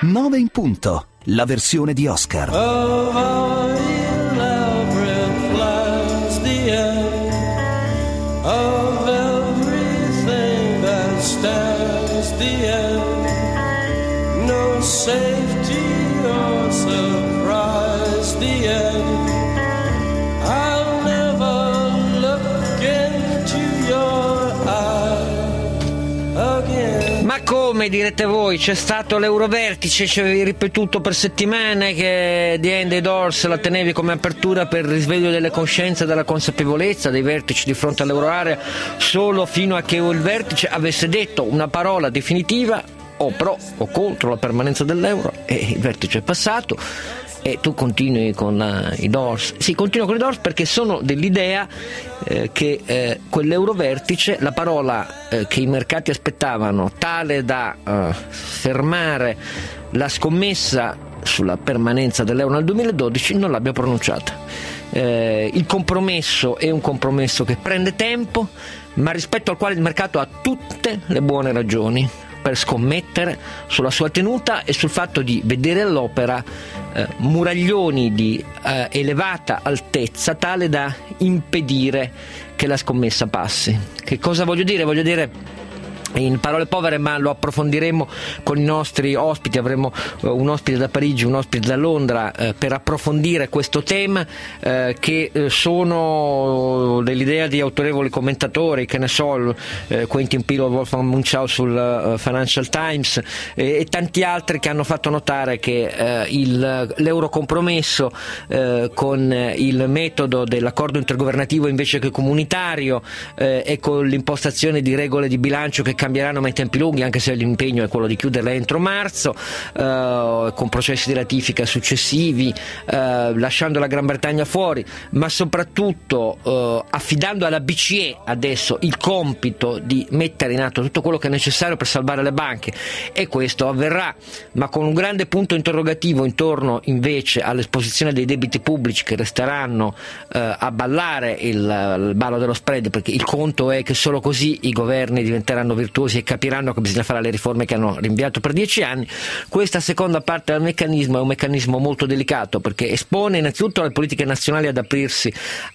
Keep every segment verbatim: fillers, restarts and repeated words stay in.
nove in punto, la versione di Oscar. Over elaborate flies the end of everything that stands the end. No safety or surprise the end. I'll never look into your eye again. Ma come direte voi? C'è stato l'Eurovertice, ci avevi ripetuto per settimane che The End of the Doors la tenevi come apertura per il risveglio delle coscienze e della consapevolezza dei vertici di fronte all'euroarea, solo fino a che il vertice avesse detto una parola definitiva o pro o contro la permanenza dell'euro, e il vertice è passato. E tu continui con uh, i Doors. Sì, continuo con i Doors perché sono dell'idea eh, che eh, quell'eurovertice, la parola eh, che i mercati aspettavano, tale da uh, fermare la scommessa sulla permanenza dell'euro nel duemiladodici, non l'abbia pronunciata. Eh, il compromesso è un compromesso che prende tempo, ma rispetto al quale il mercato ha tutte le buone ragioni per scommettere sulla sua tenuta e sul fatto di vedere all'opera eh, muraglioni di eh, elevata altezza tale da impedire che la scommessa passi. Che cosa voglio dire? Voglio dire in parole povere, ma lo approfondiremo con i nostri ospiti. Avremo uh, un ospite da Parigi, un ospite da Londra uh, per approfondire questo tema, uh, che uh, sono dell'idea di autorevoli commentatori, che ne so, uh, Quentin Pilo, Wolfgang Munchau sul uh, Financial Times e, e tanti altri che hanno fatto notare che uh, il, l'eurocompromesso uh, con il metodo dell'accordo intergovernativo invece che comunitario uh, e con l'impostazione di regole di bilancio che cambieranno ma in tempi lunghi, anche se l'impegno è quello di chiuderla entro marzo, eh, con processi di ratifica successivi, eh, lasciando la Gran Bretagna fuori, ma soprattutto eh, affidando alla B C E adesso il compito di mettere in atto tutto quello che è necessario per salvare le banche, e questo avverrà, ma con un grande punto interrogativo intorno invece all'esposizione dei debiti pubblici che resteranno eh, a ballare il, il ballo dello spread, perché il conto è che solo così i governi diventeranno virtuosi e capiranno che bisogna fare le riforme che hanno rinviato per dieci anni. Questa seconda parte del meccanismo è un meccanismo molto delicato, perché espone innanzitutto le politiche nazionali ad aprirsi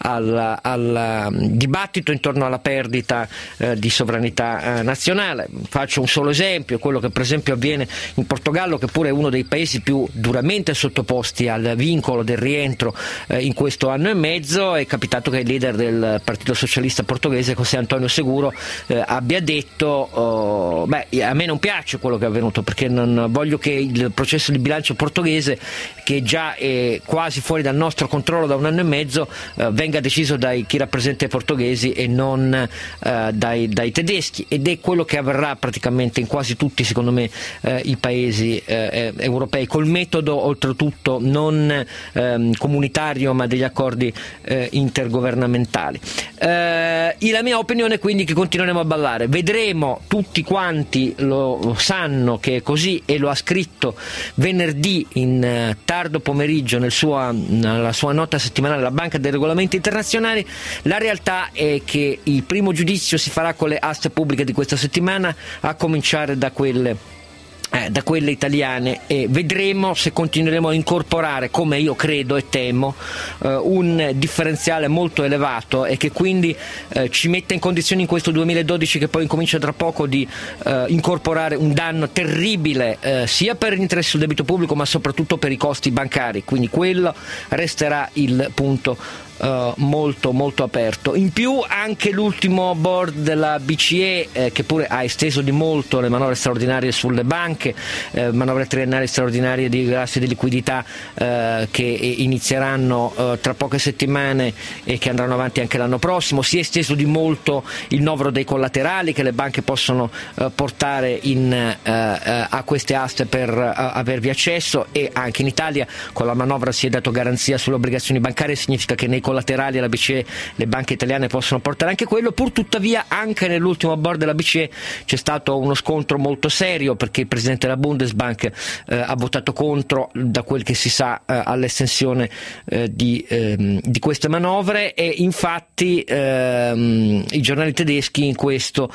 al, al dibattito intorno alla perdita eh, di sovranità eh, nazionale. Faccio un solo esempio, quello che per esempio avviene in Portogallo, che pure è uno dei paesi più duramente sottoposti al vincolo del rientro eh, in questo anno e mezzo. È capitato che il leader del Partito Socialista portoghese, José António Seguro, eh, abbia detto Oh, beh, a me non piace quello che è avvenuto, perché non voglio che il processo di bilancio portoghese, che già è quasi fuori dal nostro controllo da un anno e mezzo, eh, venga deciso dai chi rappresenta i portoghesi e non eh, dai, dai tedeschi, ed è quello che avverrà praticamente in quasi tutti, secondo me, eh, i paesi eh, europei, col metodo oltretutto non eh, comunitario ma degli accordi eh, intergovernamentali. Eh, la mia opinione è quindi che continueremo a ballare. Vedremo, tutti quanti lo sanno che è così, e lo ha scritto venerdì in uh, tardo pomeriggio nel sua, nella sua nota settimanale la Banca dei Regolamenti Internazionali. La realtà è che il primo giudizio si farà con le aste pubbliche di questa settimana, a cominciare da quelle Eh, da quelle italiane, e vedremo se continueremo a incorporare, come io credo e temo, eh, un differenziale molto elevato, e che quindi eh, ci metta in condizioni in questo duemiladodici, che poi incomincia tra poco, di eh, incorporare un danno terribile eh, sia per l'interesse sul debito pubblico ma soprattutto per i costi bancari. Quindi quello resterà il punto Uh, molto molto aperto. In più anche l'ultimo board della B C E, eh, che pure ha esteso di molto le manovre straordinarie sulle banche, eh, manovre triennali straordinarie di grassi di liquidità eh, che inizieranno eh, tra poche settimane e che andranno avanti anche l'anno prossimo. Si è esteso di molto il novero dei collaterali che le banche possono eh, portare in, eh, eh, a queste aste per eh, avervi accesso, e anche in Italia con la manovra si è dato garanzia sulle obbligazioni bancarie. Significa che nei collaterali alla B C E le banche italiane possono portare anche quello. Pur tuttavia anche nell'ultimo board della B C E c'è stato uno scontro molto serio, perché il presidente della Bundesbank eh, ha votato contro, da quel che si sa, eh, all'estensione eh, di, ehm, di queste manovre, e infatti ehm, i giornali tedeschi in questo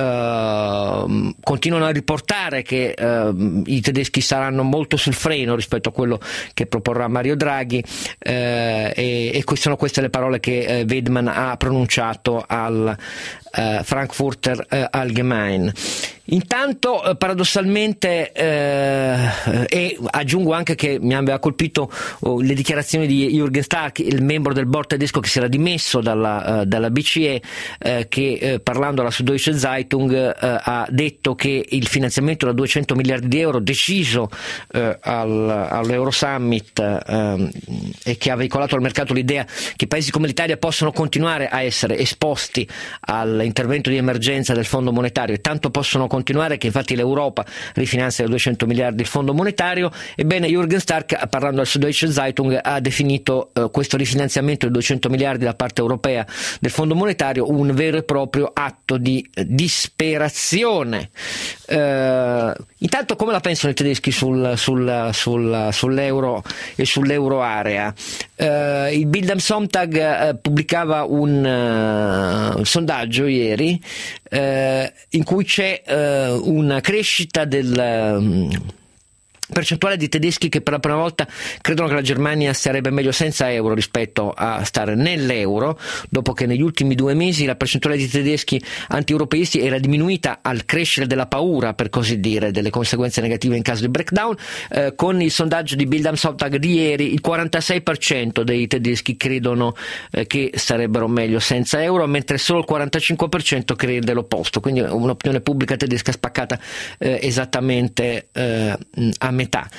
ehm, continuano a riportare che ehm, i tedeschi saranno molto sul freno rispetto a quello che proporrà Mario Draghi, eh, e, e sono queste le parole che eh, Weidmann ha pronunciato al eh, Frankfurter eh, Allgemein. Intanto eh, paradossalmente eh, e aggiungo anche che mi aveva colpito oh, le dichiarazioni di Jürgen Stark, il membro del board tedesco che si era dimesso dalla, uh, dalla B C E, eh, che eh, parlando alla Süddeutsche Zeitung eh, ha detto che il finanziamento da duecento miliardi di euro deciso eh, al, all'Euro Summit eh, e che ha veicolato al mercato l'idea che paesi come l'Italia possono continuare a essere esposti all'intervento di emergenza del Fondo Monetario e tanto possono continuare che infatti l'Europa rifinanzia da duecento miliardi il Fondo Monetario. Ebbene, Jürgen Stark, parlando al Süddeutsche Zeitung, ha definito eh, questo rifinanziamento di duecento miliardi da parte europea del Fondo Monetario un vero e proprio atto di eh, disperazione. Eh, intanto come la pensano i tedeschi sul, sul, sul, sull'euro e sull'euro area? Eh, il Bild am Sonntag eh, pubblicava un, uh, un sondaggio ieri eh, in cui c'è eh, una crescita del um, percentuale di tedeschi che per la prima volta credono che la Germania sarebbe meglio senza euro rispetto a stare nell'euro, dopo che negli ultimi due mesi la percentuale di tedeschi anti-europeisti era diminuita al crescere della paura, per così dire, delle conseguenze negative in caso di breakdown. Eh, con il sondaggio di Bild am Sonntag di ieri il quarantasei per cento dei tedeschi credono eh, che sarebbero meglio senza euro, mentre solo il quarantacinque per cento crede l'opposto, quindi un'opinione pubblica tedesca spaccata eh, esattamente eh, a metà.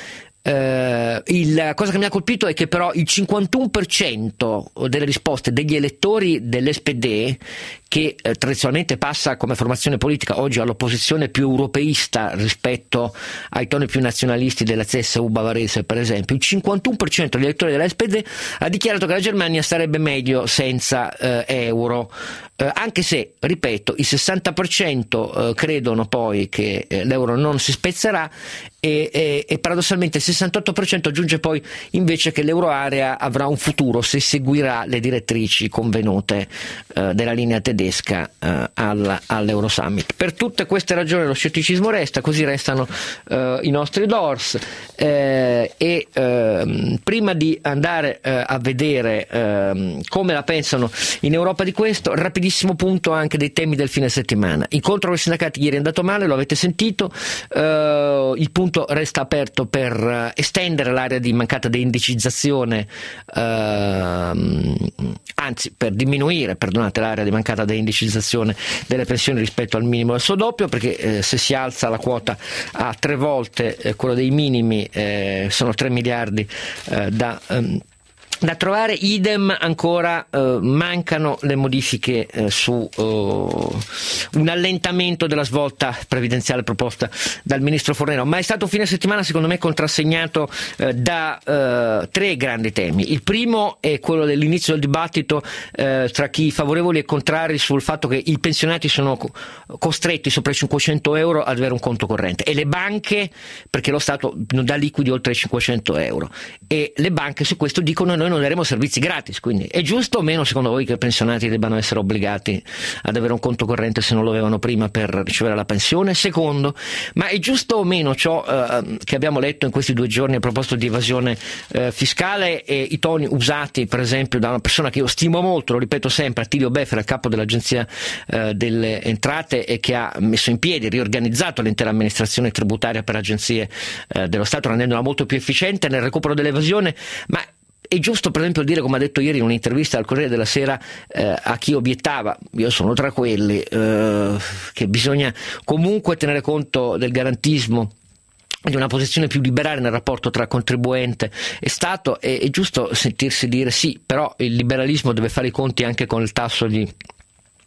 Uh, il, cosa che mi ha colpito è che però il cinquantuno per cento delle risposte degli elettori dell'S P D, che eh, tradizionalmente passa come formazione politica oggi all'opposizione più europeista rispetto ai toni più nazionalisti della C S U bavarese, per esempio, il cinquantuno per cento degli elettori della S P D ha dichiarato che la Germania sarebbe meglio senza eh, euro, eh, anche se, ripeto, il sessanta per cento eh, credono poi che eh, l'euro non si spezzerà e, e, e paradossalmente il sessantotto per cento aggiunge poi invece che l'euroarea avrà un futuro se seguirà le direttrici convenute eh, della linea tedesca eh, al, all'Euro Summit. Per tutte queste ragioni lo scetticismo resta, così restano eh, i nostri D O R S eh, e eh, prima di andare eh, a vedere eh, come la pensano in Europa di questo, rapidissimo punto anche dei temi del fine settimana. Incontro con i sindacati ieri è andato male, lo avete sentito, eh, il punto resta aperto per estendere l'area di mancata deindicizzazione, ehm, anzi per diminuire, perdonate, l'area di mancata deindicizzazione delle pensioni rispetto al minimo del suo doppio, perché eh, se si alza la quota a tre volte eh, quello dei minimi eh, sono tre miliardi eh, da ehm, da trovare. Idem ancora eh, mancano le modifiche eh, su eh, un allentamento della svolta previdenziale proposta dal ministro Fornero, ma è stato un fine settimana secondo me contrassegnato eh, da eh, tre grandi temi. Il primo è quello dell'inizio del dibattito eh, tra chi favorevoli e contrari sul fatto che i pensionati sono co- costretti sopra i cinquecento euro ad avere un conto corrente e le banche, perché lo Stato non dà liquidi oltre i cinquecento euro, e le banche su questo dicono noi non daremo servizi gratis. Quindi è giusto o meno secondo voi che i pensionati debbano essere obbligati ad avere un conto corrente se non lo avevano prima per ricevere la pensione? Secondo, ma è giusto o meno ciò eh, che abbiamo letto in questi due giorni a proposito di evasione eh, fiscale e i toni usati per esempio da una persona che io stimo molto, lo ripeto sempre, Attilio Befera, capo dell'Agenzia eh, delle Entrate, e che ha messo in piedi, riorganizzato l'intera amministrazione tributaria per agenzie eh, dello Stato, rendendola molto più efficiente nel recupero dell'evasione. Ma è giusto per esempio dire, come ha detto ieri in un'intervista al Corriere della Sera eh, a chi obiettava, io sono tra quelli, eh, che bisogna comunque tenere conto del garantismo, di una posizione più liberale nel rapporto tra contribuente e Stato, è, è giusto sentirsi dire sì, però il liberalismo deve fare i conti anche con il tasso di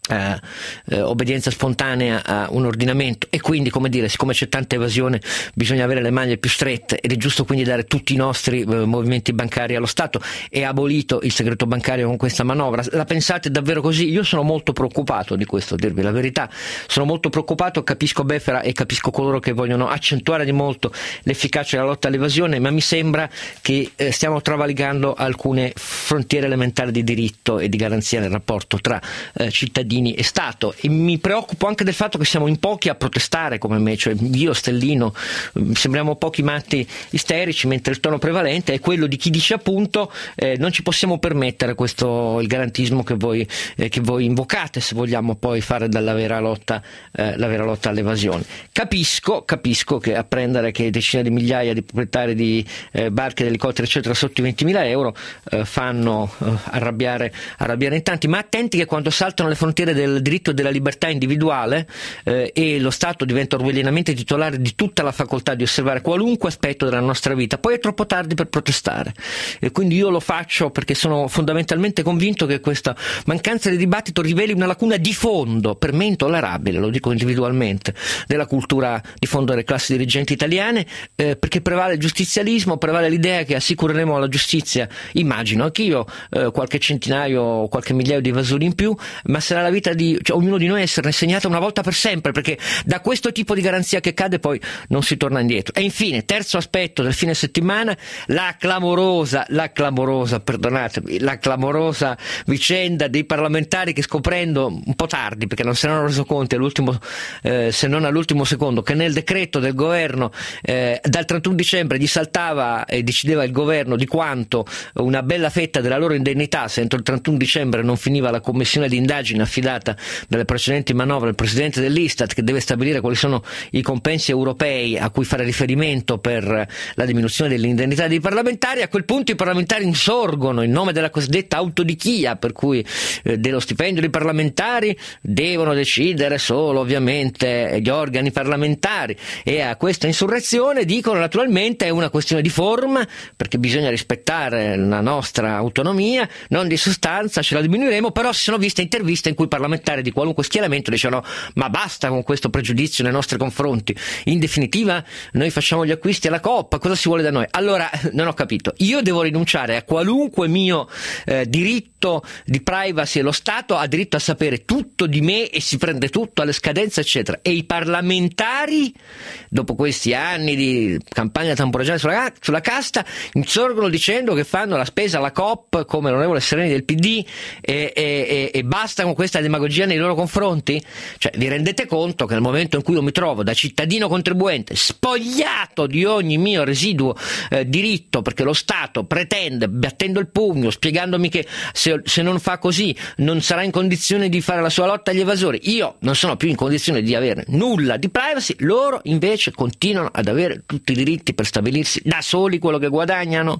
Eh, eh, obbedienza spontanea a un ordinamento, e quindi, come dire, siccome c'è tanta evasione bisogna avere le maglie più strette, ed è giusto quindi dare tutti i nostri eh, movimenti bancari allo Stato. È abolito il segreto bancario con questa manovra. La pensate davvero così? Io sono molto preoccupato di questo, a dirvi la verità, sono molto preoccupato. Capisco Befera e capisco coloro che vogliono accentuare di molto l'efficacia della lotta all'evasione, ma mi sembra che eh, stiamo travalicando alcune frontiere elementari di diritto e di garanzia nel rapporto tra eh, cittadini e Stato, e mi preoccupo anche del fatto che siamo in pochi a protestare come me, cioè io, Stellino, sembriamo pochi matti isterici, mentre il tono prevalente è quello di chi dice appunto eh, non ci possiamo permettere questo, il garantismo che voi, eh, che voi invocate, se vogliamo poi fare dalla vera lotta, eh, la vera lotta all'evasione. Capisco, capisco che apprendere che decine di migliaia di proprietari di eh, barche, di elicotteri eccetera sotto i ventimila euro eh, fanno eh, arrabbiare, arrabbiare in tanti, ma attenti che quando saltano le frontiere del diritto e della libertà individuale eh, e lo Stato diventa orwellianamente titolare di tutta la facoltà di osservare qualunque aspetto della nostra vita, poi è troppo tardi per protestare, e quindi io lo faccio perché sono fondamentalmente convinto che questa mancanza di dibattito riveli una lacuna di fondo, per me intollerabile, lo dico individualmente, della cultura di fondo delle classi dirigenti italiane, eh, perché prevale il giustizialismo, prevale l'idea che assicureremo alla giustizia, immagino anch'io, eh, qualche centinaio, qualche migliaio di evasori in più, ma sarà la vita di cioè, ognuno di noi esserne segnata una volta per sempre, perché da questo tipo di garanzia che cade poi non si torna indietro. E infine, terzo aspetto del fine settimana, la clamorosa, la clamorosa, perdonatemi, la clamorosa vicenda dei parlamentari che, scoprendo un po' tardi, perché non se ne hanno reso conto all'ultimo, eh, se non all'ultimo secondo, che nel decreto del governo eh, dal trentuno dicembre gli saltava e decideva il governo di quanto una bella fetta della loro indennità, se entro il trentuno dicembre non finiva la commissione di indagine affidata dalle precedenti manovre al presidente dell'Istat, che deve stabilire quali sono i compensi europei a cui fare riferimento per la diminuzione dell'indennità dei parlamentari. A quel punto i parlamentari insorgono in nome della cosiddetta autodichia, per cui eh, dello stipendio dei parlamentari devono decidere solo ovviamente gli organi parlamentari, e a questa insurrezione dicono naturalmente è una questione di forma, perché bisogna rispettare la nostra autonomia, non di sostanza, ce la diminuiremo. Però si sono viste interviste in cui parlamentari di qualunque schieramento dicevano ma basta con questo pregiudizio nei nostri confronti, in definitiva noi facciamo gli acquisti alla Coop, cosa si vuole da noi? Allora non ho capito, io devo rinunciare a qualunque mio eh, diritto di privacy, e lo Stato ha diritto a sapere tutto di me e si prende tutto alle scadenze eccetera, e i parlamentari dopo questi anni di campagna tamburaggiante sulla, sulla casta insorgono dicendo che fanno la spesa alla Coop come l'onorevole Sereni del P D e, e, e, e basta con questa demagogia nei loro confronti? Cioè, vi rendete conto che nel momento in cui io mi trovo da cittadino contribuente spogliato di ogni mio residuo eh, diritto, perché lo Stato pretende, battendo il pugno, spiegandomi che se, se non fa così non sarà in condizione di fare la sua lotta agli evasori, io non sono più in condizione di avere nulla di privacy, loro invece continuano ad avere tutti i diritti per stabilirsi da soli quello che guadagnano.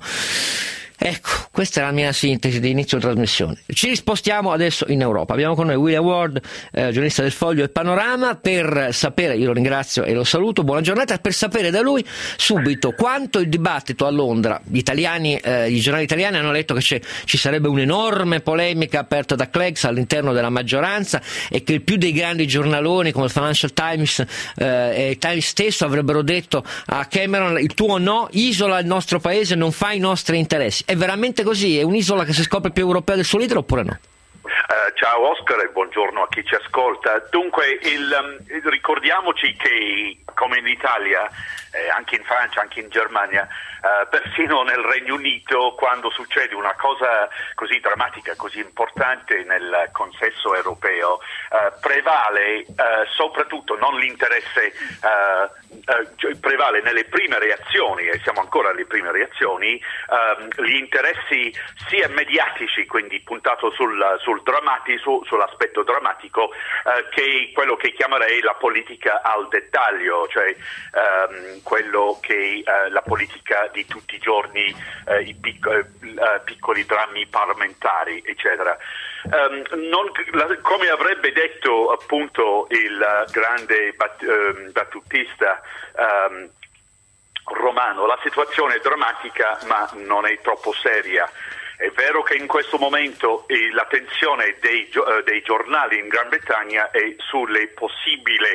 Ecco, questa è la mia sintesi di inizio trasmissione. Ci rispostiamo adesso in Europa. Abbiamo con noi William Ward, eh, giornalista del Foglio e Panorama, per sapere, io lo ringrazio e lo saluto, buona giornata, per sapere da lui subito quanto il dibattito a Londra, gli italiani, eh, i giornali italiani hanno letto che c'è, ci sarebbe un'enorme polemica aperta da Cleggs all'interno della maggioranza, e che il più dei grandi giornaloni come il Financial Times eh, e il Times stesso avrebbero detto a Cameron: il tuo no isola il nostro paese, non fa i nostri interessi. È veramente così? È un'isola che si scopre più europea del suo leader oppure no? Uh, ciao Oscar e buongiorno a chi ci ascolta. Dunque, il, um, ricordiamoci che come in Italia, eh, anche in Francia, anche in Germania, uh, persino nel Regno Unito, quando succede una cosa così drammatica, così importante nel consesso europeo, uh, prevale uh, soprattutto non l'interesse, uh, uh, prevale nelle prime reazioni, e siamo ancora alle prime reazioni, uh, gli interessi sia mediatici, quindi puntato sul, sul drammatico, sull'aspetto drammatico, uh, che quello che chiamerei la politica al dettaglio, cioè um, quello che uh, la politica di tutti i giorni, uh, i pic- uh, piccoli drammi parlamentari, eccetera. Um, non, la, come avrebbe detto appunto il uh, grande bat, uh, battutista um, romano, la situazione è drammatica ma non è troppo seria. È vero che in questo momento eh, l'attenzione dei, uh, dei giornali in Gran Bretagna è sulle possibili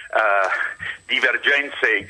uh, divergenze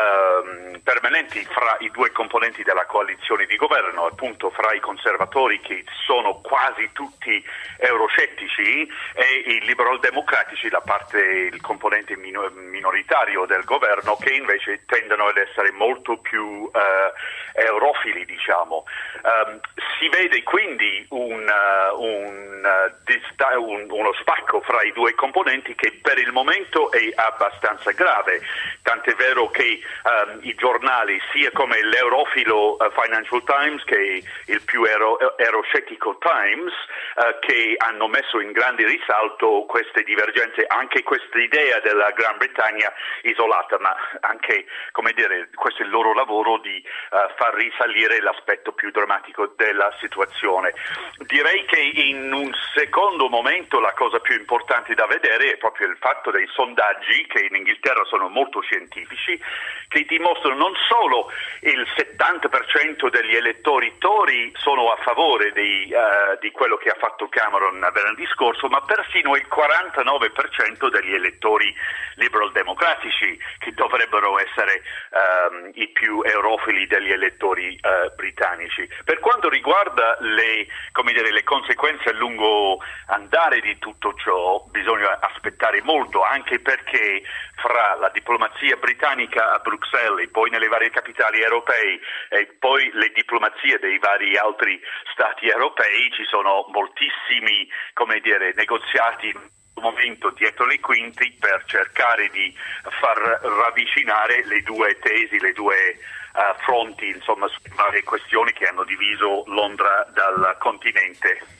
uh, permanenti fra i due componenti della coalizione di governo, appunto fra i conservatori, che sono quasi tutti euroscettici, e i liberal democratici, la parte, il componente mino- minoritario del governo, che invece tendono ad essere molto più uh, eurofili, diciamo. Um, si vede quindi un, uh, un, uh, dista- un, uno spacco fra i due componenti che per il momento è abbastanza grave, tant'è vero che um, i giornali, sia come l'eurofilo uh, Financial Times che il più ero- euroscettico Times, uh, che hanno messo in grande risalto queste divergenze, anche questa idea della Gran Bretagna isolata, ma anche, come dire, questo è il loro lavoro di uh, far risalire l'aspetto più drammatico della situazione. Direi che in un secondo momento la cosa più importante da vedere è proprio il fatto dei sondaggi, che in Inghilterra sono molto scientifici, che dimostrano non solo il settanta per cento degli elettori Tory sono a favore di, uh, di quello che ha fatto Cameron venerdì scorso, ma persino il quarantanove per cento degli elettori liberal democratici, che dovrebbero essere um, i più eurofili degli elettori uh, britannici. Per quanto riguarda le, come dire, le conseguenze a lungo andare di tutto ciò, bisogna aspettare molto, anche perché fra la diplomazia britannica a Bruxelles e poi nelle varie capitali europee e poi le diplomazie dei vari altri stati europei ci sono moltissimi, come dire, negoziati momento dietro le quinte per cercare di far ravvicinare le due tesi, le due uh, fronti, insomma, su varie questioni che hanno diviso Londra dal continente.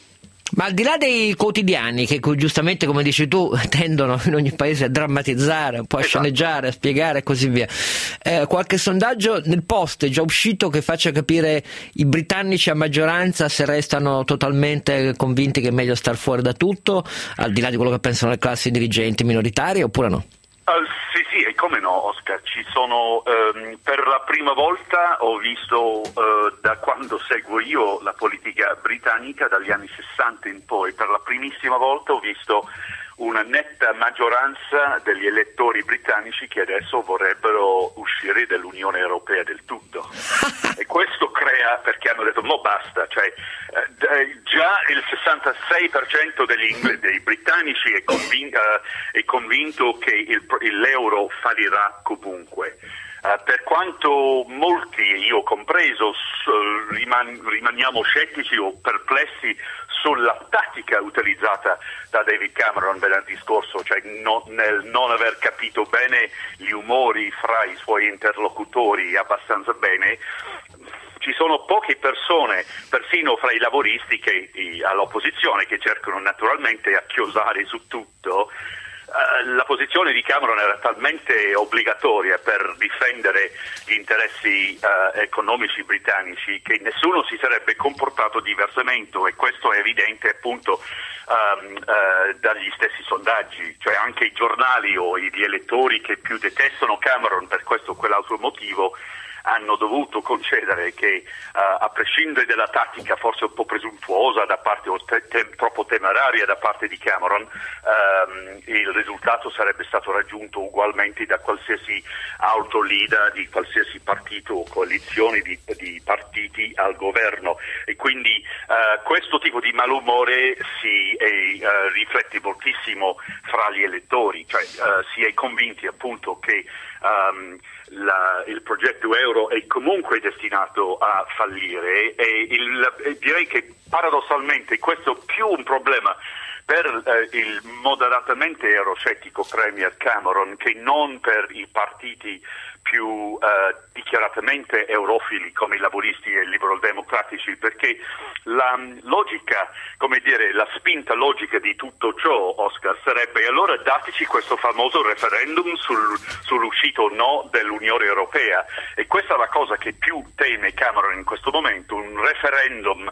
Ma al di là dei quotidiani che giustamente, come dici tu, tendono in ogni paese a drammatizzare, un po' a esatto. sceneggiare, a spiegare e così via, eh, qualche sondaggio nel Post è già uscito che faccia capire i britannici a maggioranza se restano totalmente convinti che è meglio star fuori da tutto, al di là di quello che pensano le classi dirigenti minoritarie, oppure no? Uh, sì, sì, e come no, Oscar, ci sono, um, per la prima volta ho visto, uh, da quando seguo io la politica britannica, dagli anni sessanta in poi, per la primissima volta ho visto una netta maggioranza degli elettori britannici che adesso vorrebbero uscire dall'Unione Europea del tutto. E questo crea, perché hanno detto no basta, cioè eh, già il sessantasei per cento degli ingl- dei britannici è, convin- uh, è convinto che il, l'euro fallirà comunque. Uh, per quanto molti, io compreso, s- riman- rimaniamo scettici o perplessi sulla tattica utilizzata da David Cameron venerdì scorso, cioè no, nel non aver capito bene gli umori fra i suoi interlocutori abbastanza bene, ci sono poche persone, persino fra i laboristi che, i, all'opposizione, che cercano naturalmente a chiosare su tutto. Uh, la posizione di Cameron era talmente obbligatoria per difendere gli interessi uh, economici britannici che nessuno si sarebbe comportato diversamente, e questo è evidente appunto um, uh, dagli stessi sondaggi, cioè anche i giornali o gli elettori che più detestano Cameron per questo o quell'altro motivo hanno dovuto concedere che uh, a prescindere dalla tattica forse un po' presuntuosa da parte o te- te- troppo temeraria da parte di Cameron, um, il risultato sarebbe stato raggiunto ugualmente da qualsiasi altro leader di qualsiasi partito o coalizione di, di partiti al governo, e quindi uh, questo tipo di malumore si è, uh, riflette moltissimo fra gli elettori, cioè uh, si è convinti appunto che um, La, il progetto euro è comunque destinato a fallire, e, il, e direi che paradossalmente questo è più un problema per eh, il moderatamente euroscettico Premier Cameron che non per i partiti più eh, dichiaratamente eurofili come i laboristi e i liberal democratici, perché la logica, come dire, la spinta logica di tutto ciò, Oscar, sarebbe allora dateci questo famoso referendum sul, sull'uscita o no dell'Unione Europea, e questa è la cosa che più teme Cameron in questo momento, un referendum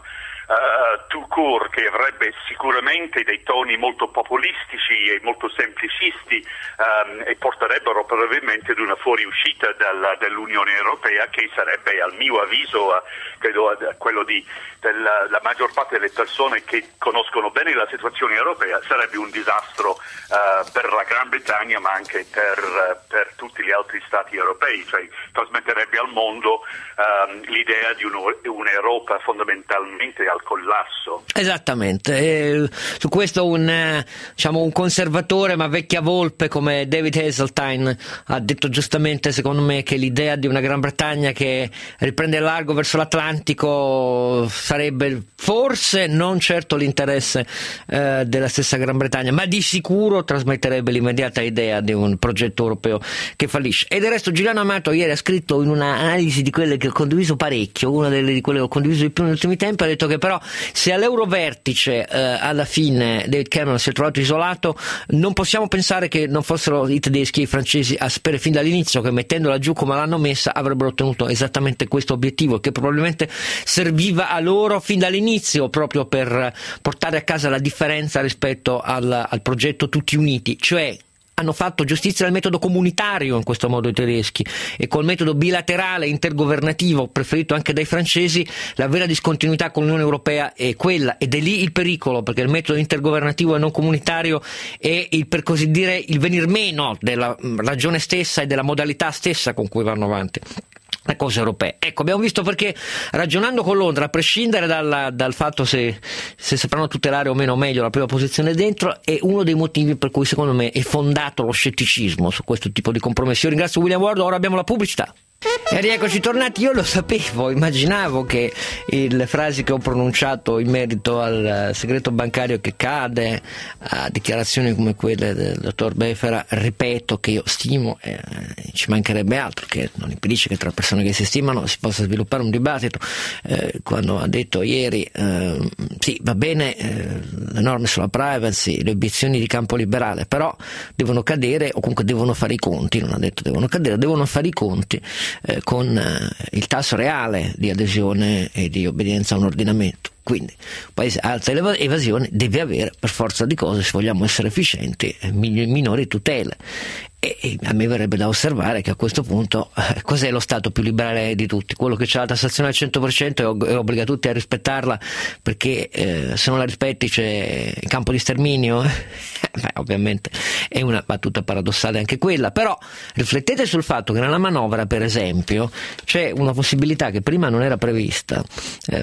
uh, tout court, che avrebbe sicuramente dei toni molto populistici e molto semplicisti um, e porterebbero probabilmente ad una fuoriuscita dalla, dell'Unione Europea, che sarebbe, al mio avviso, uh, credo uh, quello di della, la maggior parte delle persone che conoscono bene la situazione europea, sarebbe un disastro uh, per la Gran Bretagna, ma anche per, uh, per tutti gli altri stati europei, cioè trasmetterebbe al mondo um, l'idea di un'Europa fondamentalmente al collasso. Esattamente, e su questo un, diciamo, un conservatore ma vecchia volpe come David Hasseltine ha detto giustamente, secondo me, che l'idea di una Gran Bretagna che riprende largo verso l'Atlantico sarebbe forse non certo l'interesse eh, della stessa Gran Bretagna, ma di sicuro trasmetterebbe l'immediata idea di un progetto europeo che fallisce. E del resto Giuliano Amato ieri ha scritto in un'analisi di quelle che ho condiviso parecchio, una delle di quelle che ho condiviso di più negli ultimi tempi, ha detto che però se all'Eurovertice eh, alla fine David Cameron si è trovato isolato, non possiamo pensare che non fossero i tedeschi e i francesi a sapere fin dall'inizio che mettendola giù come l'hanno messa avrebbero ottenuto esattamente questo obiettivo, che probabilmente serviva a loro fin dall'inizio proprio per portare a casa la differenza rispetto al, al progetto Tutti Uniti, cioè hanno fatto giustizia del metodo comunitario in questo modo i tedeschi, e col metodo bilaterale intergovernativo preferito anche dai francesi la vera discontinuità con l'Unione Europea è quella, ed è lì il pericolo, perché il metodo intergovernativo e non comunitario è il, per così dire, il venir meno della ragione stessa e della modalità stessa con cui vanno avanti le cose europee. Ecco, abbiamo visto perché, ragionando con Londra, a prescindere dal, dal fatto se, se sapranno tutelare o meno meglio la propria posizione dentro, è uno dei motivi per cui secondo me è fondato lo scetticismo su questo tipo di compromessi. Io ringrazio William Ward, ora abbiamo la pubblicità. E rieccoci tornati. Io lo sapevo, immaginavo che le frasi che ho pronunciato in merito al segreto bancario che cade, a dichiarazioni come quelle del dottor Befera, ripeto, che io stimo, eh, ci mancherebbe altro, che non impedisce che tra persone che si stimano si possa sviluppare un dibattito, eh, quando ha detto ieri eh, sì, va bene eh, le norme sulla privacy, le obiezioni di campo liberale, però devono cadere, o comunque devono fare i conti, non ha detto devono cadere, devono fare i conti Eh, con eh, il tasso reale di adesione e di obbedienza a un ordinamento. Quindi un paese a alta evasione deve avere, per forza di cose, se vogliamo essere efficienti, minori tutele. E, e a me verrebbe da osservare che a questo punto eh, cos'è lo Stato più liberale di tutti? Quello che c'ha la tassazione al cento per cento e, og- e obbliga tutti a rispettarla, perché eh, se non la rispetti c'è il campo di sterminio? Beh, ovviamente è una battuta paradossale anche quella, però riflettete sul fatto che nella manovra, per esempio, c'è una possibilità che prima non era prevista, eh,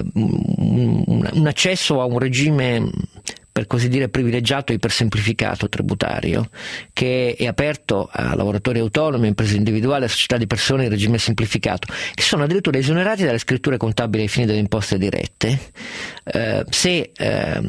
un, un accesso a un regime, per così dire, privilegiato e ipersemplificato tributario, che è aperto a lavoratori autonomi, imprese individuali, a società di persone in regime semplificato, che sono addirittura esonerati dalle scritture contabili ai fini delle imposte dirette, eh, se ehm,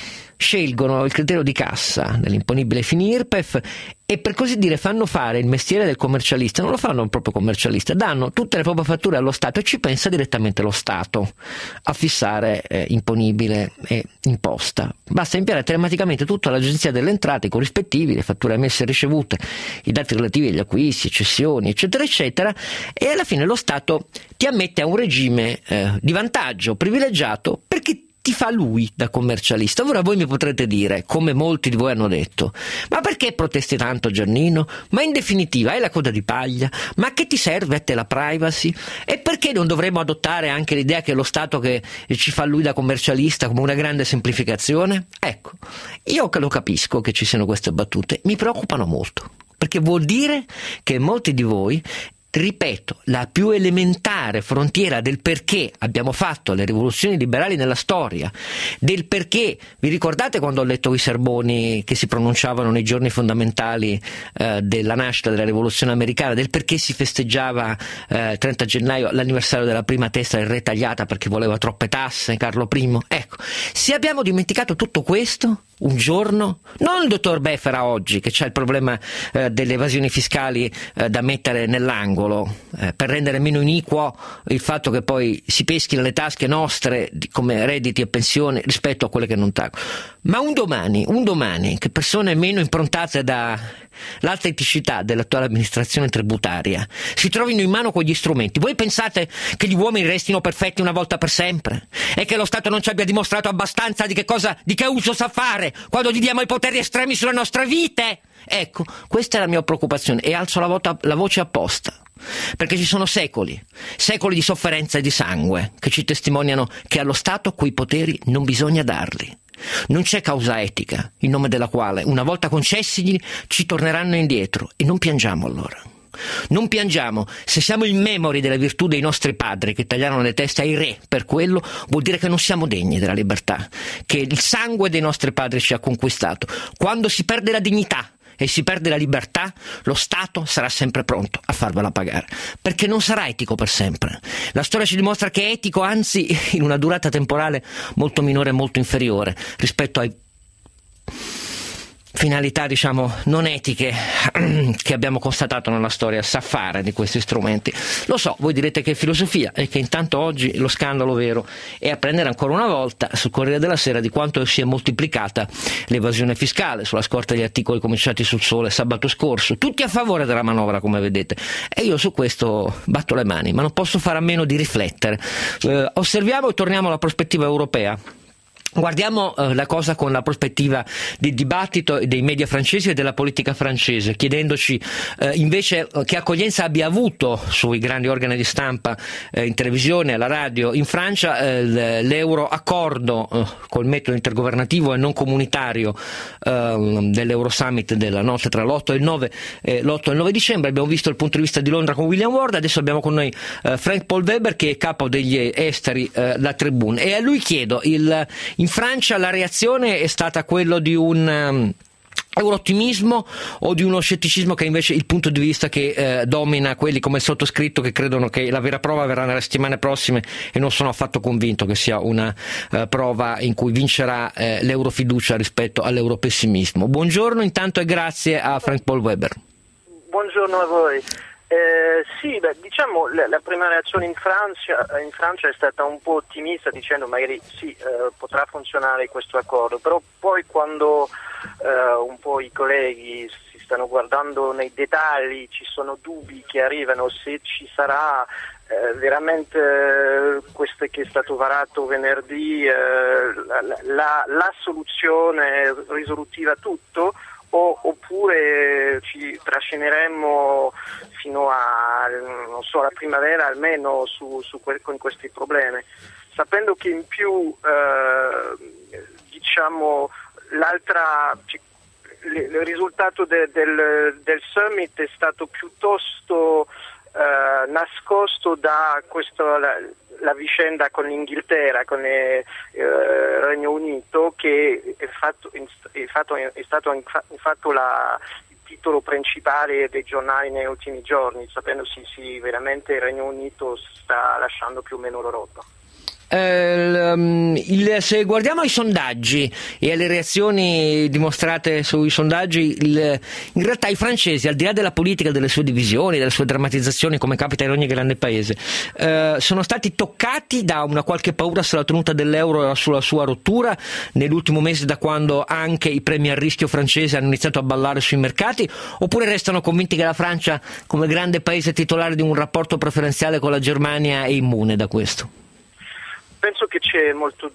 scelgono il criterio di cassa dell'imponibile fini I R P E F e, per così dire, fanno fare il mestiere del commercialista. Non lo fanno proprio commercialista, danno tutte le proprie fatture allo Stato e ci pensa direttamente lo Stato a fissare eh, imponibile e imposta. Basta inviare telematicamente tutto all'Agenzia delle Entrate, i corrispettivi, le fatture emesse e ricevute, i dati relativi agli acquisti, cessioni, eccetera eccetera, e alla fine lo Stato ti ammette a un regime eh, di vantaggio privilegiato, perché ti fa lui da commercialista. Ora voi mi potrete dire, come molti di voi hanno detto, ma perché protesti tanto, Giannino? Ma in definitiva hai la coda di paglia? Ma che ti serve a te la privacy? E perché non dovremmo adottare anche l'idea che lo Stato che ci fa lui da commercialista come una grande semplificazione? Ecco, io che lo capisco che ci siano queste battute, mi preoccupano molto, perché vuol dire che molti di voi, ripeto, la più elementare frontiera del perché abbiamo fatto le rivoluzioni liberali nella storia, del perché, vi ricordate quando ho letto i sermoni che si pronunciavano nei giorni fondamentali eh, della nascita della rivoluzione americana, del perché si festeggiava eh, trenta gennaio l'anniversario della prima testa del re tagliata perché voleva troppe tasse, Carlo primo? Ecco, se abbiamo dimenticato tutto questo un giorno, non il dottor Befera oggi che c'ha il problema eh, delle evasioni fiscali eh, da mettere nell'angolo eh, per rendere meno iniquo il fatto che poi si peschi nelle tasche nostre di, come redditi e pensioni rispetto a quelle che non tagliano, ma un domani, un domani che persone meno improntate da l'alta eticità dell'attuale amministrazione tributaria si trovino in mano quegli strumenti. Voi pensate che gli uomini restino perfetti una volta per sempre? E che lo Stato non ci abbia dimostrato abbastanza di che cosa, di che uso sa fare quando gli diamo i poteri estremi sulle nostre vite? Ecco, questa è la mia preoccupazione e alzo la, vota, la voce apposta. Perché ci sono secoli, secoli di sofferenza e di sangue che ci testimoniano che allo Stato quei poteri non bisogna darli. Non c'è causa etica in nome della quale, una volta concessigli, ci torneranno indietro e non piangiamo allora. Non piangiamo se siamo in memoria della virtù dei nostri padri che tagliarono le teste ai re. Per quello vuol dire che non siamo degni della libertà che il sangue dei nostri padri ci ha conquistato. Quando si perde la dignità e si perde la libertà, lo Stato sarà sempre pronto a farvela pagare, perché non sarà etico per sempre. La storia ci dimostra che è etico, anzi in una durata temporale molto minore e molto inferiore rispetto ai finalità, diciamo, non etiche che abbiamo constatato nella storia sa fare di questi strumenti. Lo so, voi direte che è filosofia e che intanto oggi lo scandalo vero è apprendere ancora una volta sul Corriere della Sera di quanto si è moltiplicata l'evasione fiscale sulla scorta degli articoli cominciati sul Sole sabato scorso, tutti a favore della manovra come vedete, e io su questo batto le mani, ma non posso fare a meno di riflettere. Eh, osserviamo e torniamo alla prospettiva europea. Guardiamo eh, la cosa con la prospettiva del dibattito dei media francesi e della politica francese, chiedendoci eh, invece che accoglienza abbia avuto sui grandi organi di stampa, eh, in televisione, alla radio, in Francia, eh, l'Euroaccordo eh, col metodo intergovernativo e non comunitario eh, dell'Eurosummit della notte tra l'otto e il nove, eh, l'otto e il nove dicembre. Abbiamo visto il punto di vista di Londra con William Ward, adesso abbiamo con noi eh, Frank Paul Weber, che è capo degli esteri eh, da Tribune, e a lui chiedo il in Francia la reazione è stata quella di un um, eurottimismo o di uno scetticismo che invece è il punto di vista che eh, domina quelli come il sottoscritto, che credono che la vera prova verrà nelle settimane prossime, e non sono affatto convinto che sia una uh, prova in cui vincerà eh, l'eurofiducia rispetto all'europessimismo. Buongiorno intanto e grazie a Frank Paul Weber. Buongiorno a voi. Eh, sì, beh, diciamo la, la prima reazione in Francia, in Francia è stata un po' ottimista, dicendo magari sì, eh, potrà funzionare questo accordo, però poi quando eh, un po' i colleghi si stanno guardando nei dettagli, ci sono dubbi che arrivano se ci sarà eh, veramente eh, questo che è stato varato venerdì, eh, la, la, la soluzione risolutiva a tutto, o, oppure ci trascineremo fino a, non so, la primavera almeno su, su que- con questi problemi, sapendo che in più eh, diciamo l'altra l- il risultato de- del, del summit è stato piuttosto eh, nascosto da questo la, la vicenda con l'Inghilterra, con il eh, Regno Unito, che è, fatto, è, fatto, è stato infatti la titolo principale dei giornali negli ultimi giorni, sapendo sì, sì, veramente il Regno Unito sta lasciando più o meno l'Europa. Eh, il, se guardiamo ai sondaggi e alle reazioni dimostrate sui sondaggi, il, in realtà i francesi, al di là della politica, delle sue divisioni, delle sue drammatizzazioni, come capita in ogni grande paese, eh, sono stati toccati da una qualche paura sulla tenuta dell'euro e sulla sua rottura nell'ultimo mese, da quando anche i premi a rischio francesi hanno iniziato a ballare sui mercati, oppure restano convinti che la Francia, come grande paese titolare di un rapporto preferenziale con la Germania, è immune da questo? Penso che c'è molto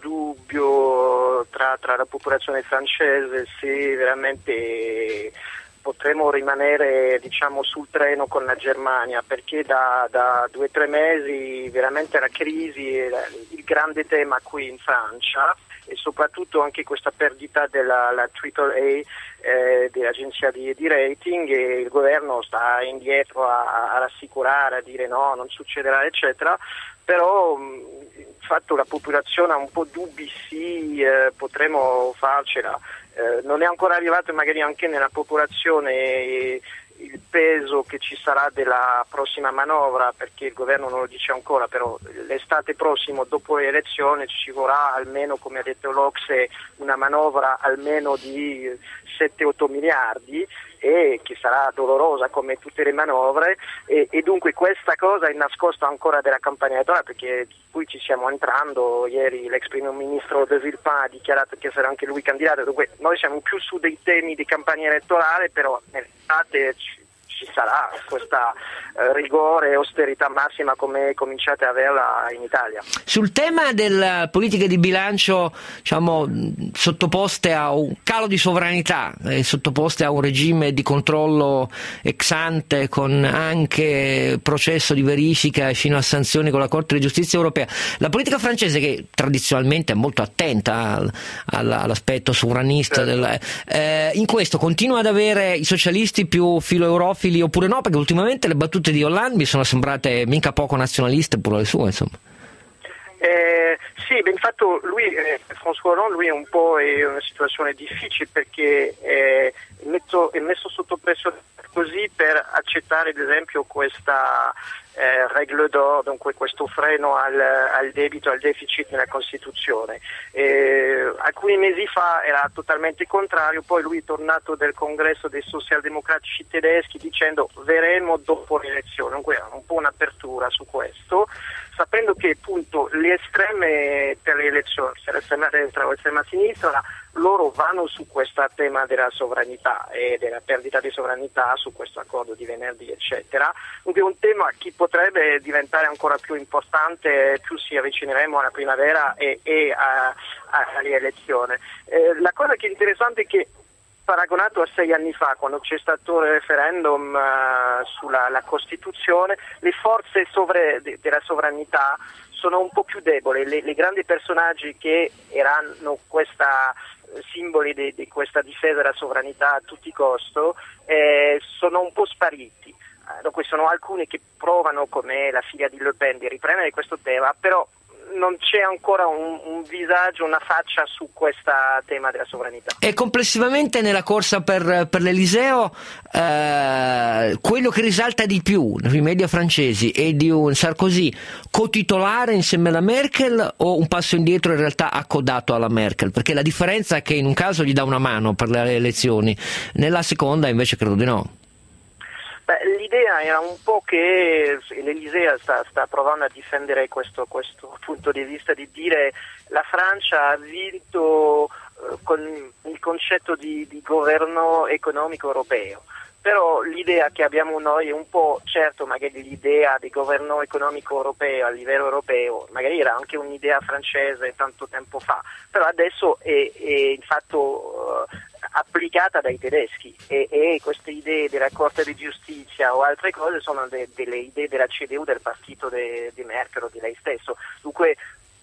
dubbio tra, tra la popolazione francese se veramente potremo rimanere, diciamo, sul treno con la Germania, perché da, da due o tre mesi veramente la crisi è il grande tema qui in Francia, e soprattutto anche questa perdita della la tripla A eh, dell'agenzia di, di rating, e il governo sta indietro a, a rassicurare, a dire no, non succederà eccetera, però fatto la popolazione ha un po' dubbi, sì, eh, potremo farcela. Eh, non è ancora arrivato magari anche nella popolazione il peso che ci sarà della prossima manovra, perché il governo non lo dice ancora, però l'estate prossima, dopo le elezioni, ci vorrà almeno, come ha detto l'Ocse, una manovra almeno di sette otto miliardi, e che sarà dolorosa come tutte le manovre, e, e dunque questa cosa è nascosta ancora della campagna elettorale, perché qui ci stiamo entrando. Ieri l'ex primo ministro De Villepin ha dichiarato che sarà anche lui candidato, dunque noi siamo più su dei temi di campagna elettorale, però nell'estate ci, ci sarà questa eh, rigore e austerità massima come cominciate a averla in Italia. Sul tema delle politiche di bilancio, diciamo, sottoposte a un calo di sovranità, eh, sottoposte a un regime di controllo ex ante con anche processo di verifica fino a sanzioni con la Corte di Giustizia europea, la politica francese, che tradizionalmente è molto attenta al, all'aspetto sovranista, del, eh, in questo continua ad avere i socialisti più filo-eurofili oppure no? Perché ultimamente le battute di Hollande mi sono sembrate mica poco nazionaliste, pure le sue, insomma. Eh, sì, beh, infatti lui, eh, François Hollande, lui è un po' in una situazione difficile, perché eh, è, messo, è messo sotto pressione così per accettare ad esempio questa eh, regle d'oro, dunque questo freno al, al debito, al deficit nella Costituzione. Eh, alcuni mesi fa era totalmente contrario, poi lui è tornato dal congresso dei socialdemocratici tedeschi dicendo vedremo dopo l'elezione, dunque un po' un'apertura su questo, sapendo che appunto le estreme per le elezioni, se l'estrema destra o l'estrema sinistra, loro vanno su questo tema della sovranità e della perdita di sovranità, su questo accordo di venerdì eccetera, quindi è un tema che potrebbe diventare ancora più importante più ci avvicineremo alla primavera e, e a, a, alle elezioni. Eh, la cosa che è interessante è che, paragonato a sei anni fa, quando c'è stato il referendum uh, sulla la Costituzione, le forze sovre, de, della sovranità sono un po' più deboli. Le, le grandi personaggi che erano questa simboli di, di questa difesa della sovranità a tutti i costi eh, sono un po' spariti. Eh, dunque sono alcuni che provano, come la figlia di Le Pen, di riprendere questo tema, però non c'è ancora un, un visaggio, una faccia su questo tema della sovranità. E complessivamente nella corsa per, per l'Eliseo eh, quello che risalta di più nei media francesi è di un Sarkozy cotitolare insieme alla Merkel o un passo indietro in realtà accodato alla Merkel? Perché la differenza è che in un caso gli dà una mano per le elezioni, nella seconda invece credo di no. Beh, l'idea era un po' che l'Elisea sta, sta provando a difendere questo, questo punto di vista, di dire la Francia ha vinto eh, con il concetto di, di governo economico europeo. Però l'idea che abbiamo noi è un po', certo, magari l'idea di governo economico europeo a livello europeo, magari era anche un'idea francese tanto tempo fa, però adesso è, è in fatto uh, applicata dai tedeschi e, e queste idee della Corte di Giustizia o altre cose sono de, delle idee della C D U, del partito de, di Merkel o di lei stesso. Dunque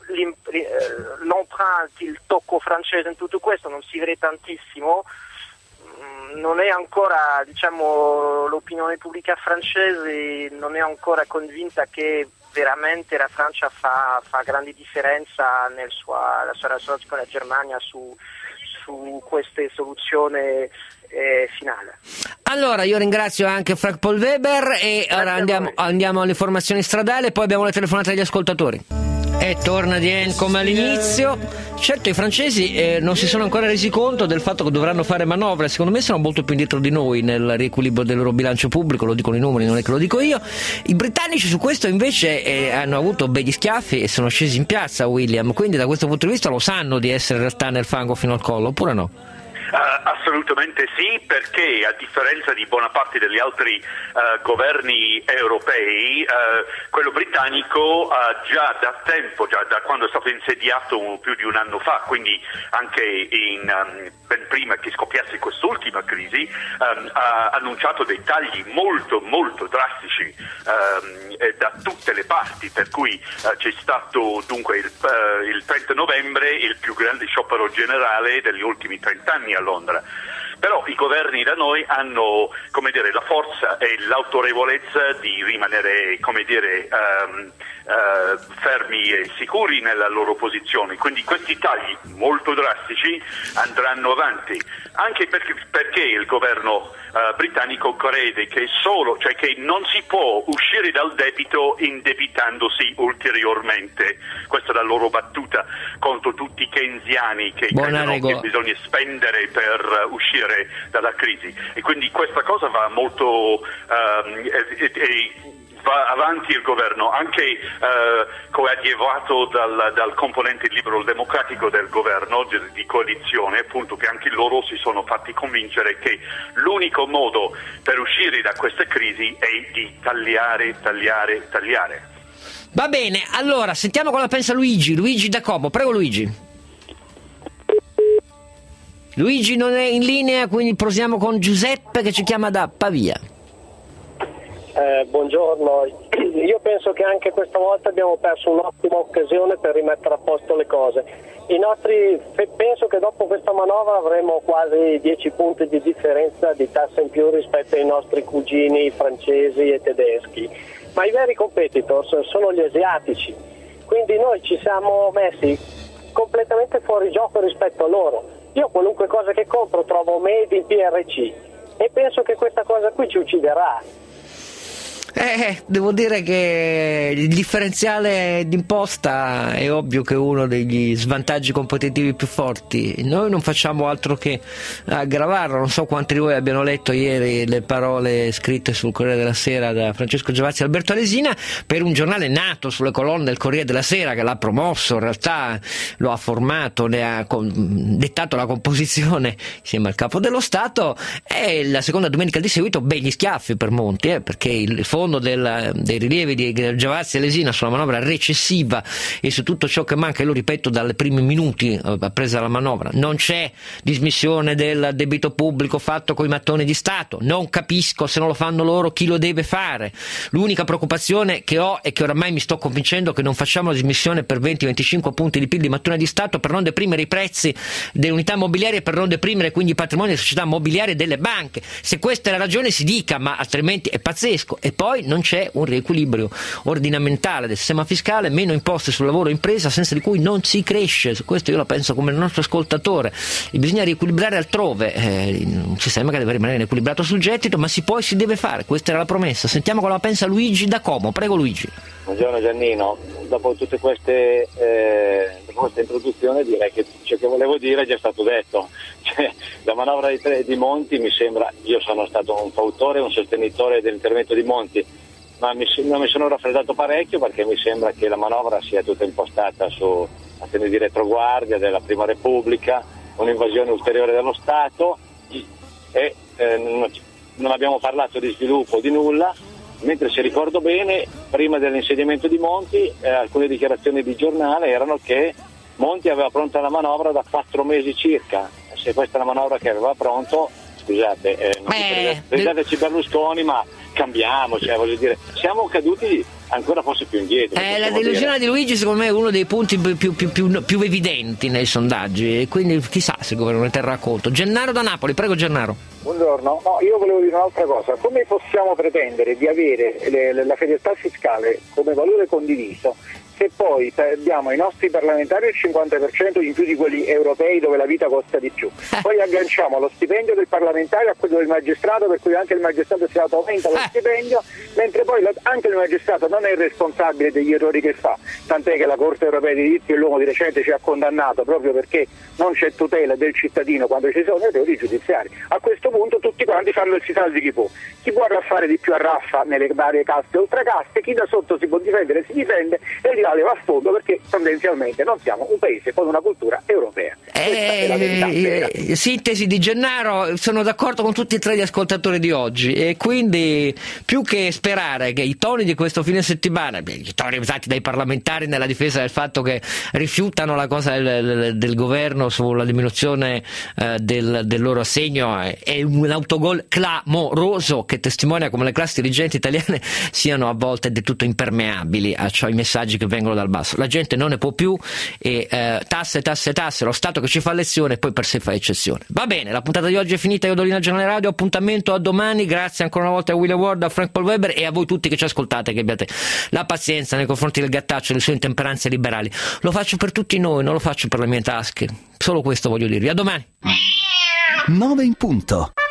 l'empreinte, il tocco francese in tutto questo non si vede tantissimo. Non è ancora, diciamo, l'opinione pubblica francese non è ancora convinta che veramente la Francia fa, fa grande differenza nel sua, la sua relazione con la Germania su, su queste soluzioni eh, finali. Allora io ringrazio anche Frank Paul Weber e Grazie ora andiamo, andiamo alle informazioni stradali e poi abbiamo le telefonate degli ascoltatori. E torna Dien come all'inizio. Certo, i francesi eh, non si sono ancora resi conto del fatto che dovranno fare manovre, secondo me sono molto più indietro di noi nel riequilibrio del loro bilancio pubblico, lo dicono i numeri, non è che lo dico io. I britannici su questo invece eh, hanno avuto begli schiaffi e sono scesi in piazza, William, quindi da questo punto di vista lo sanno di essere in realtà nel fango fino al collo, oppure no? Uh, assolutamente sì, perché a differenza di buona parte degli altri uh, governi europei, uh, quello britannico uh, già da tempo, già da quando è stato insediato un, più di un anno fa, quindi anche in, um, ben prima che scoppiasse quest'ultima crisi, um, ha annunciato dei tagli molto molto drastici um, da tutte le parti, per cui uh, c'è stato dunque il, uh, il trenta novembre il più grande sciopero generale degli ultimi trent'anni a Londra. Però i governi da noi hanno, come dire, la forza e l'autorevolezza di rimanere, come dire, um, uh, fermi e sicuri nella loro posizione. Quindi questi tagli molto drastici andranno avanti, anche perché, perché il governo uh, britannico crede che solo, cioè che non si può uscire dal debito indebitandosi ulteriormente. Questa è la loro battuta contro tutti i keynesiani che Buona credono regola. che bisogna spendere per uh, uscire. uscire dalla crisi, e quindi questa cosa va molto um, e, e, va avanti il governo, anche eh, coadiuvato dal, dal componente libero democratico del governo di, di coalizione, appunto, che anche loro si sono fatti convincere che l'unico modo per uscire da questa crisi è di tagliare, tagliare, tagliare. Va bene, allora sentiamo cosa pensa Luigi, Luigi da Como, prego Luigi. Luigi non è in linea, quindi proseguiamo con Giuseppe che ci chiama da Pavia. Eh, buongiorno, io penso che anche questa volta abbiamo perso un'ottima occasione per rimettere a posto le cose. I nostri, penso che dopo questa manovra avremo quasi dieci punti di differenza di tassa in più rispetto ai nostri cugini francesi e tedeschi, ma i veri competitors sono gli asiatici, quindi noi ci siamo messi completamente fuori gioco rispetto a loro. Io qualunque cosa che compro trovo made in P R C e penso che questa cosa qui ci ucciderà. Eh, devo dire che il differenziale d'imposta è ovvio che è uno degli svantaggi competitivi più forti. Noi non facciamo altro che aggravarlo. Non so quanti di voi abbiano letto ieri le parole scritte sul Corriere della Sera da Francesco Giavazzi e Alberto Alesina per un giornale nato sulle colonne del Corriere della Sera, che l'ha promosso, in realtà lo ha formato, ne ha dettato la composizione insieme al Capo dello Stato, e la seconda domenica di seguito begli schiaffi per Monti, eh, perché il fondo Del, dei rilievi di Giavazzi e Lesina sulla manovra recessiva e su tutto ciò che manca, e lo ripeto dai primi minuti eh, presa la manovra, non c'è dismissione del debito pubblico fatto coi mattoni di Stato, non capisco, se non lo fanno loro chi lo deve fare. L'unica preoccupazione che ho è che oramai mi sto convincendo che non facciamo la dismissione per venti venticinque punti di P I L di mattone di Stato per non deprimere i prezzi delle unità immobiliari e per non deprimere quindi i patrimoni delle società immobiliari e delle banche. Se questa è la ragione si dica, ma altrimenti è pazzesco. E poi non c'è un riequilibrio ordinamentale del sistema fiscale, meno imposte sul lavoro e impresa, senza di cui non si cresce. Su questo io la penso come il nostro ascoltatore, e bisogna riequilibrare altrove, eh, un sistema che deve rimanere equilibrato sul gettito, ma si può e si deve fare, questa era la promessa. Sentiamo cosa la pensa Luigi da Como, prego Luigi. Buongiorno Giannino, dopo tutte queste eh, dopo questa introduzione direi che ciò che volevo dire è già stato detto. Cioè, la manovra di, di Monti mi sembra, io sono stato un fautore, un sostenitore dell'intervento di Monti, ma mi, non mi sono raffreddato parecchio perché mi sembra che la manovra sia tutta impostata su azioni di retroguardia della Prima Repubblica, un'invasione ulteriore dello Stato, e eh, non, non abbiamo parlato di sviluppo, di nulla. Mentre, se ricordo bene, prima dell'insediamento di Monti eh, alcune dichiarazioni di giornale erano che Monti aveva pronta la manovra da quattro mesi circa. Se questa è la manovra che aveva pronto, scusate, eh, non eh, ridateci Berlusconi, ma cambiamo, cioè voglio dire, siamo caduti ancora forse più indietro. Eh, la delusione dire. di Luigi secondo me è uno dei punti più, più, più, più, più evidenti nei sondaggi, e quindi chissà se il governo ne terrà conto. Gennaro da Napoli, prego Gennaro. Buongiorno, no, io volevo dire un'altra cosa. Come possiamo pretendere di avere le, le, la fedeltà fiscale come valore condiviso se poi perdiamo ai nostri parlamentari il cinquanta per cento in più di quelli europei dove la vita costa di più? Poi agganciamo lo stipendio del parlamentare a quello del magistrato, per cui anche il magistrato si aumenta lo stipendio, mentre poi anche il magistrato non è responsabile degli errori che fa, tant'è che la Corte europea dei diritti dell'uomo di recente ci ha condannato proprio perché non c'è tutela del cittadino quando ci sono errori giudiziari. A questo punto tutti quanti fanno il si salvi chi può, chi può arraffare di più arraffa nelle varie caste e ultracaste, chi da sotto si può difendere si difende e li va a fondo, perché tendenzialmente non siamo un paese con una cultura europea. Eh, eh, sintesi di Gennaro, sono d'accordo con tutti e tre gli ascoltatori di oggi, e quindi più che sperare che i toni di questo fine settimana, i toni usati dai parlamentari nella difesa del fatto che rifiutano la cosa del, del governo sulla diminuzione eh, del, del loro assegno, è un autogol clamoroso che testimonia come le classi dirigenti italiane siano a volte del tutto impermeabili a ciò, ai messaggi che vengono dal basso. La gente non ne può più, e eh, tasse, tasse, tasse, lo Stato che ci fa lezione e poi per sé fa eccezione. Va bene, la puntata di oggi è finita. Io do linea Giornale Radio, appuntamento a domani. Grazie ancora una volta a William Ward, a Frank Paul Weber e a voi tutti che ci ascoltate, che abbiate la pazienza nei confronti del gattaccio e delle sue intemperanze liberali. Lo faccio per tutti noi, non lo faccio per le mie tasche. Solo questo voglio dirvi. A domani. nove in punto.